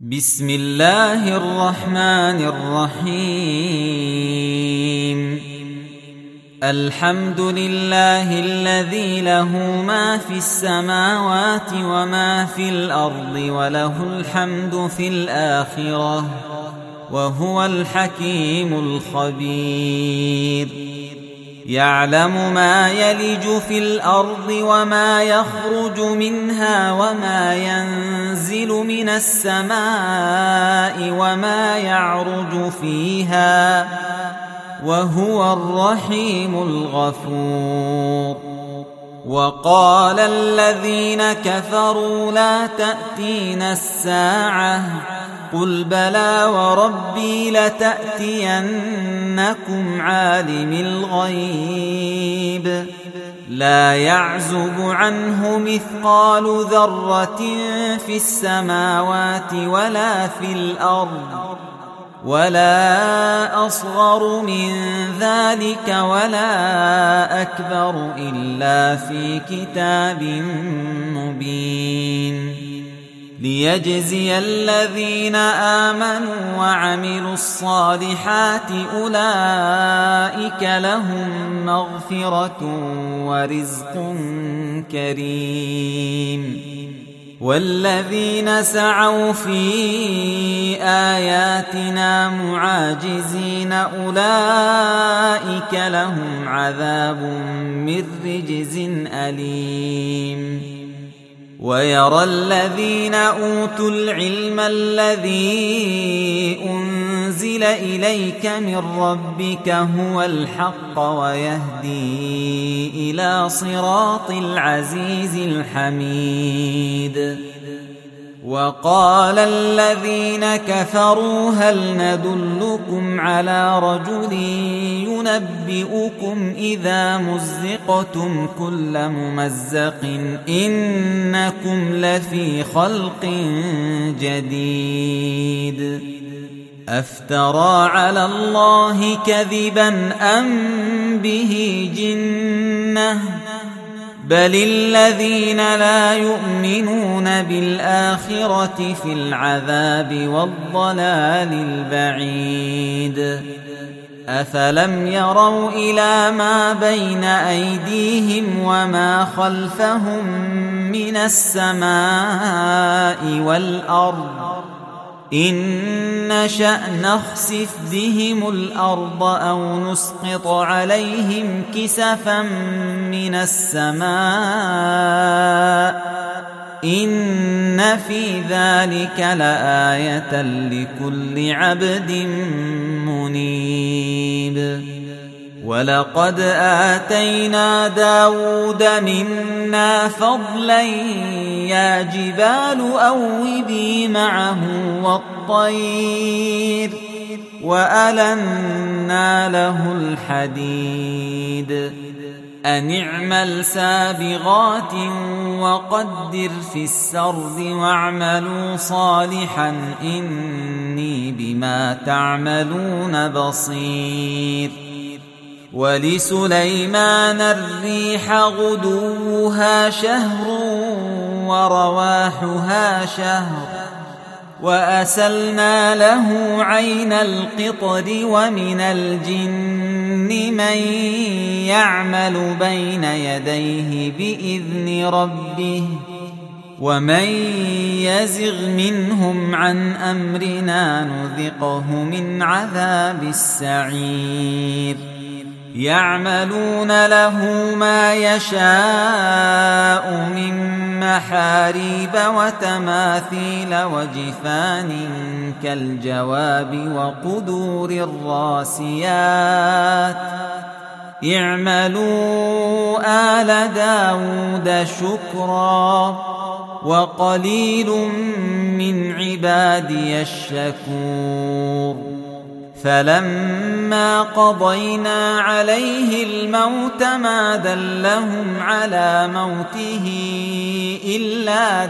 بسم الله الرحمن الرحيم. الحمد لله الذي له ما في السماوات وما في الأرض وله الحمد في الآخرة وهو الحكيم الخبير. يعلم ما يلج في الأرض وما يخرج منها وما ينزل من السماء وما يعرج فيها وهو الرحيم الغفور. وقال الذين كفروا لا تأتينا الساعة قل بلى وربي لتأتينكم عالم الغيب لا يعزب عنه مثقال ذرة في السماوات ولا في الأرض ولا أصغر من ذلك ولا أكبر إلا في كتاب مبين ليجزي الذين آمنوا وعملوا الصالحات أولئك لهم مغفرة ورزق كريم. والذين سعوا في آياتنا معاجزين أولئك لهم عذاب من رجز أليم. ويرى الذين أوتوا العلم الذي أنزل إليك من ربك هو الحق ويهدي إلى صراط العزيز الحميد. وقال الذين كفروا هل ندلكم على رجل ينبئكم إذا مزقتم كل ممزق إنكم لفي خلق جديد أفترى على الله كذبا أم به جنة بل الذين لا يؤمنون بالآخرة في العذاب والضلال البعيد. أفلم يروا إلى ما بين أيديهم وما خلفهم من السماء والأرض إن نشأ نخسف بهم الأرض أو نسقط عليهم كسفا من السماء إن في ذلك لآية لكل عبد منيب. ولقد آتينا داود منا فضلا يا جبال أوبي معه والطير وألنا له الحديد أن اعمل سابغات وقدر في السرد واعملوا صالحا إني بما تعملون بصير. ولسليمان الريح غدوها شهر ورواحها شهر وأسلنا له عين القطر ومن الجن من يعمل بين يديه بإذن ربه ومن يزغ منهم عن أمرنا نذقه من عذاب السعير. يعملون له ما يشاء من محاريب وتماثيل وجفان كالجواب وقدور الراسيات اعملوا آل داود شكرا وقليل من عبادي الشكور. فلما قضينا عليه الموت ما دلهم على موته إلا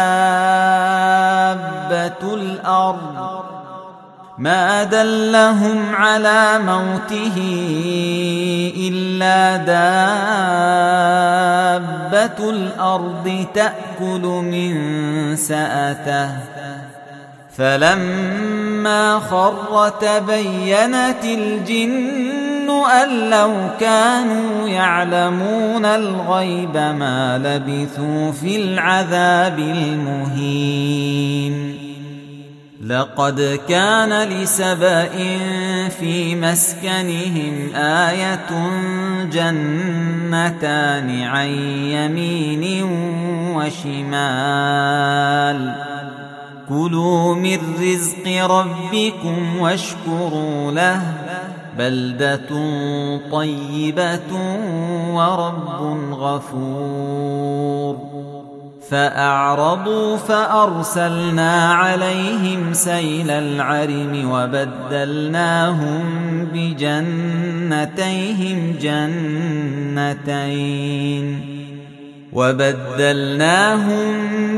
دابة الأرض ما دلهم على موته إلا دابة الأرض تأكل من سأته فلما خر تبينت الجن أن لو كانوا يعلمون الغيب ما لبثوا في العذاب المهين. لقد كان لسبإ في مسكنهم آية جنتان عن يمين وشمال كلوا من رزق ربكم واشكروا له بلدة طيبة ورب غفور. فأعرضوا فأرسلنا عليهم سيل العرم وبدلناهم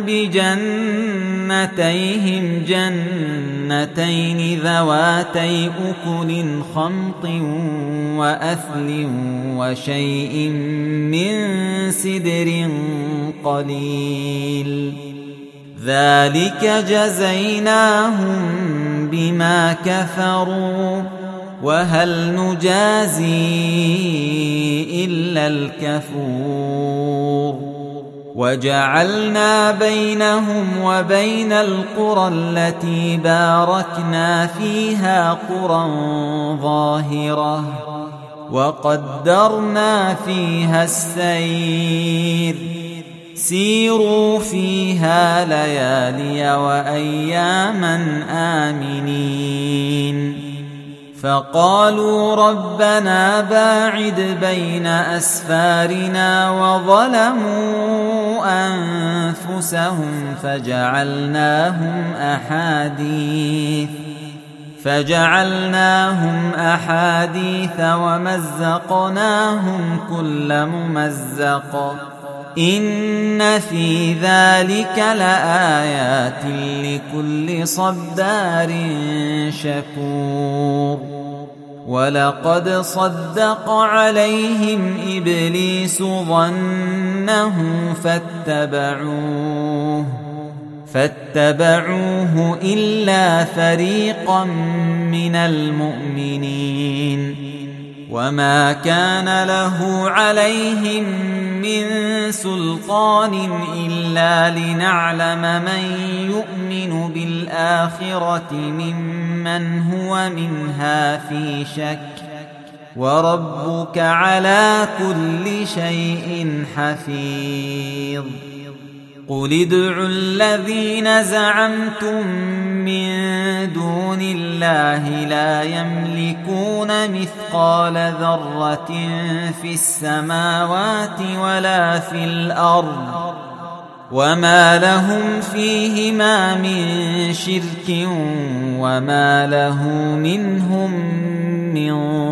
بجنتيهم جنتين ذواتي أكل خمط وأثل وشيء من سدر قليل ذلك جزيناهم بما كفروا وهل نجازي إلا الكفور. وجعلنا بينهم وبين القرى التي باركنا فيها قرى ظاهرة وقدرنا فيها السير سيروا فيها ليالي وأياما آمنين. فقالوا ربنا باعد بين أسفارنا وظلموا أنفسهم فجعلناهم أحاديث ومزقناهم كل ممزق إن في ذلك لآيات لكل صبار شكور. ولقد صدق عليهم إبليس ظنه فاتبعوه إلا فريقا من المؤمنين وما كان له عليهم من سلطان إلا لنعلم من يؤمن بالآخرة ممن هو منها في شك وربك على كل شيء حفيظ. قل ادعوا الذين زعمتم من دون الله لا يملكون مثقال ذرة في السماوات ولا في الأرض وما لهم فيهما من شرك وما له منهم من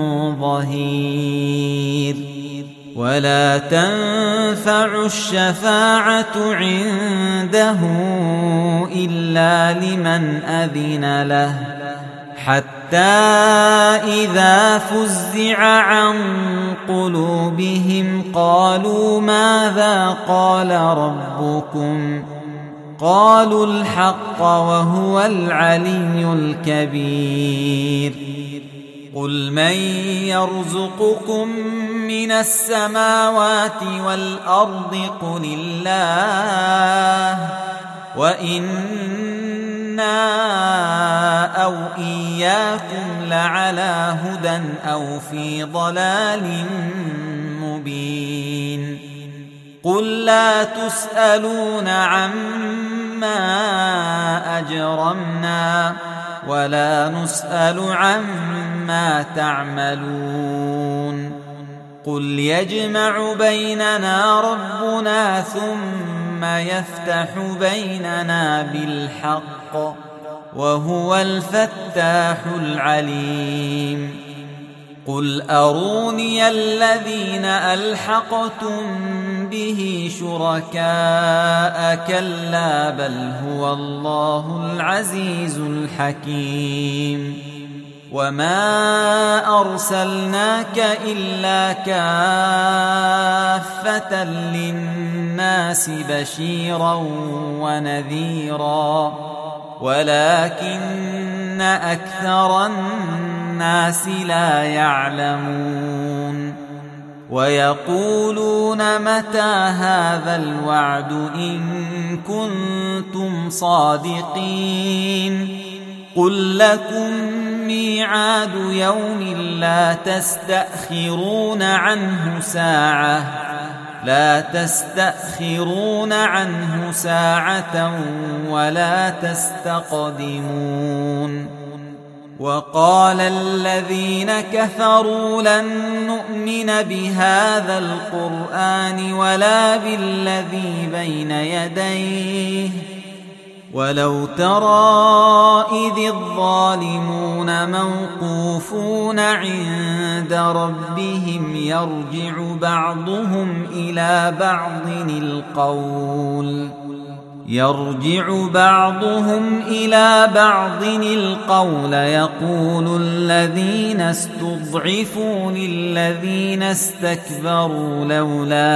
ظهير. ولا تنفع الشفاعة عنده إلا لمن أذن له حتى إذا فزع عن قلوبهم قالوا ماذا قال ربكم قالوا الحق وهو العلي الكبير. قل من يرزقكم من السماوات والأرض قل الله وإنا أو إياكم لعلى هدى أو في ضلال مبين. قل لا تسألون عما أجرمنا ولا نسأل عما تعملون. قل يجمع بيننا ربنا ثم يفتح بيننا بالحق وهو الفتاح العليم. قل أروني الذين ألحقتم به شركاء كلا بل هو الله العزيز الحكيم. وما أرسلناك إلا كافة للناس بشيرا ونذيرا ولكن أكثر الناس لا يعلمون ويقولون متى هذا الوعد إن كنتم صادقين قل لكم ميعاد يوم لا تستأخرون عنه ساعة ولا تستقدمون وقال الذين كفروا لن نؤمن بهذا القرآن ولا بالذي بين يديه ولو ترى إذ الظالمون موقوفون عند ربهم يرجع بعضهم إلى بعض القول يقول الذين استضعفوا للذين استكبروا لولا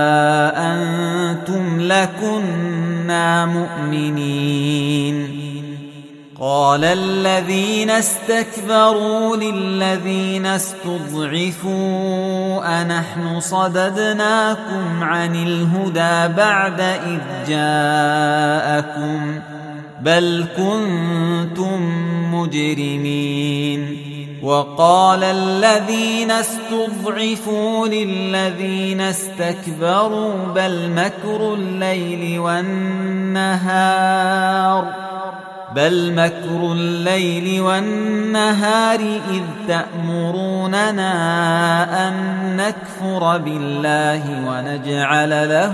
أنتم لكنا مؤمنين قال الذين استكبروا للذين استضعفوا أنحن صددناكم عن الهدى بعد إذ جاءكم بل كنتم مجرمين وقال الذين استضعفوا للذين استكبروا بل مكر الليل والنهار إذ تأمروننا أن نكفر بالله ونجعل له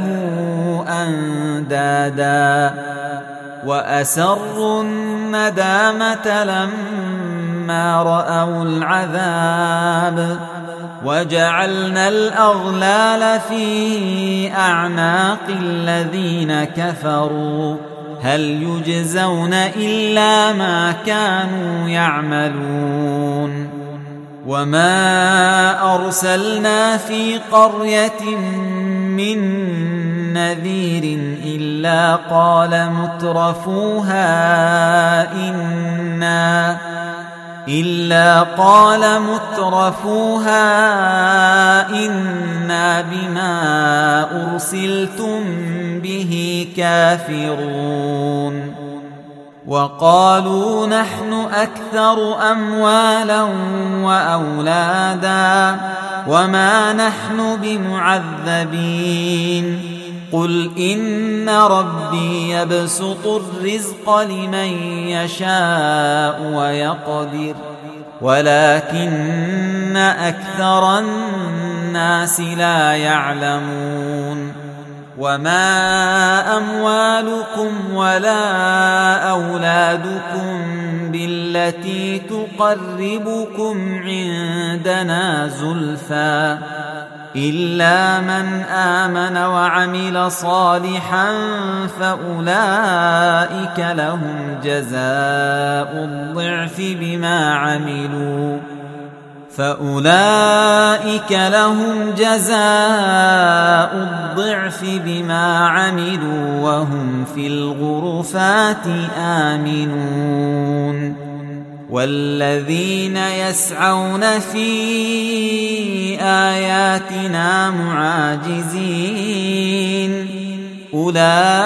أندادا وأسروا الندامة لما رأوا العذاب وجعلنا الأغلال في أعناق الذين كفروا هل يجزون إلا ما كانوا يعملون وما أرسلنا في قرية من نذير إلا قال مترفوها إنا بما أرسلتم به كافرون وقالوا نحن أكثر أموالا وأولادا وما نحن بمعذبين قل إن ربي يبسط الرزق لمن يشاء ويقدر ولكن أكثر الناس لا يعلمون وما أموالكم ولا أولادكم بالتي تقربكم عندنا زلفى إلا من آمن وعمل صالحا فأولئك لهم جزاء الضعف بما عملوا وهم في الغرفات آمنون والذين يسعون في آياتنا معاجزين أولئك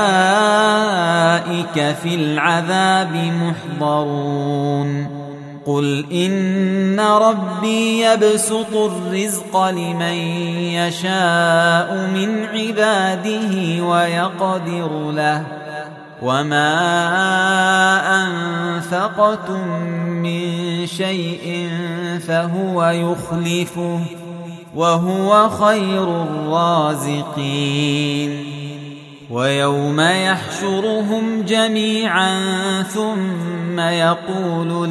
في العذاب محضرون قل إن ربي يبسط الرزق لمن يشاء من عباده ويقدر له وما أنفقتم من شيء فهو يخلفه وهو خير الرازقين ويوم يحشرهم جميعا ثم يقول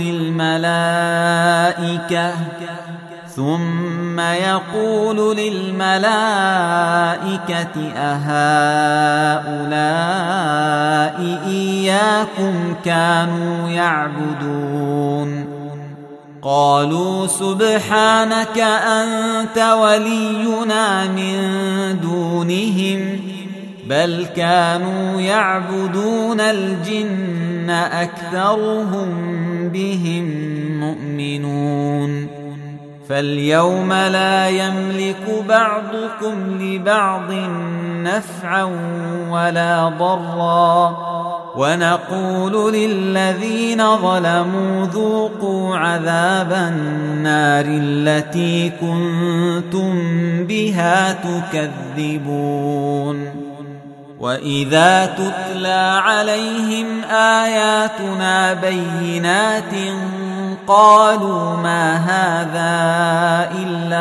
للملائكة أهؤلاء إياكم كانوا يعبدون قالوا سبحانك أنت ولينا من دونهم بل كانوا يعبدون الجن أكثرهم بهم مؤمنون فاليوم لا يملك بعضكم لبعض نفعا ولا ضرا ونقول للذين ظلموا ذوقوا عذاب النار التي كنتم بها تكذبون وإذا تتلى عليهم آياتنا بينات قالوا ما هذا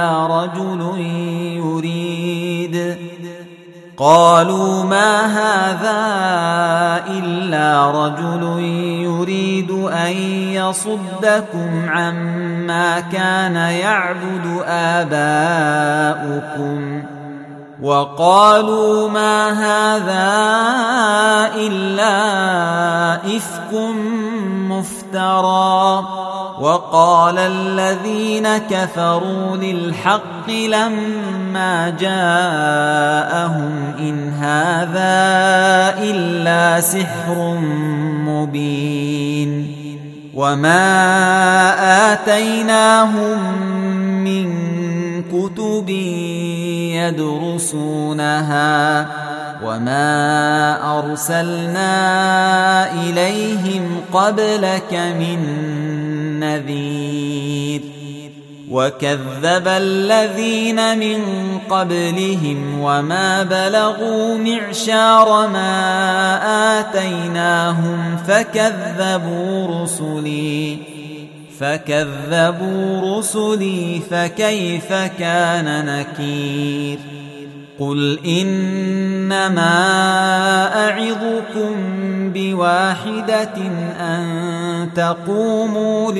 إلا رجل يريد أن يصدكم عما كان يعبد آباؤكم وقالوا ما هذا إلا إفك مفترى وقال الذين كفروا للحق لما جاءهم إن هذا إلا سحر مبين وما آتيناهم من كتب يدرسونها وما أرسلنا إليهم قبلك من نذير وكذب الذين من قبلهم وما بلغوا معشار ما آتيناهم فكذبوا رسلي فكيف كان نكير قل إنما أعظكم بواحدة أن تقوموا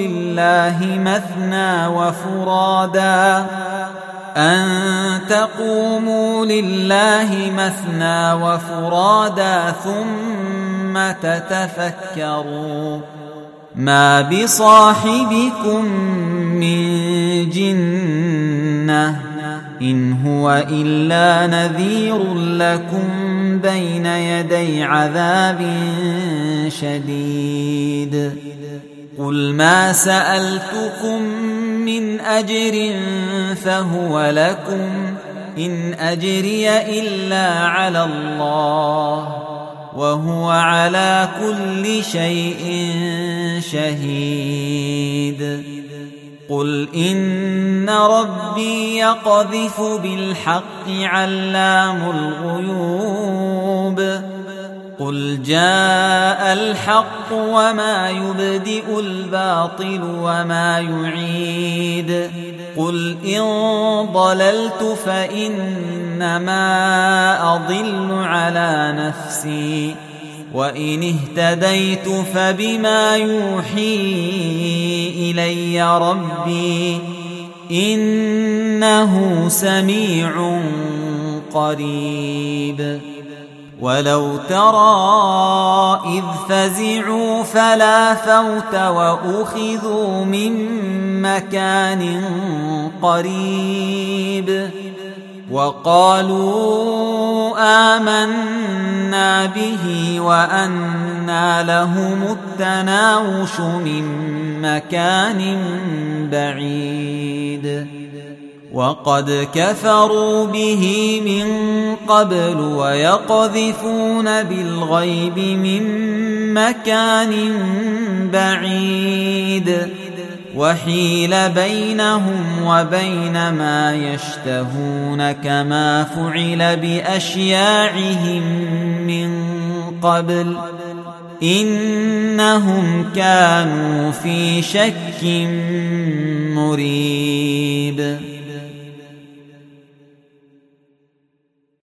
لله مثنى وفرادا ثم تتفكروا ما بصاحبكم من جنة إن هو إلا نذير لكم بين يدي عذاب شديد قل ما سألتكم من أجر فهو لكم إن أجري إلا على الله وهو على كل شيء شهيد قل إن ربي يقذف بالحق علام الغيوب قل جاء الحق وما يبدئ الباطل وما يعيد قل إن ضللت فإنما أضل على نفسي وإن اهتديت فبما يوحي إلي ربي إنه سميع قريب ولو ترى إذ فزعوا فلا فوت وأخذوا من مكان قريب وقالوا آمنا به وأنى لهم التناوش من مكان بعيد وقد كفروا به من قبل ويقذفون بالغيب من مكان بعيد وحيل بينهم وبين ما يشتهون كما فعل بأشياعهم من قبل إنهم كانوا في شك مريب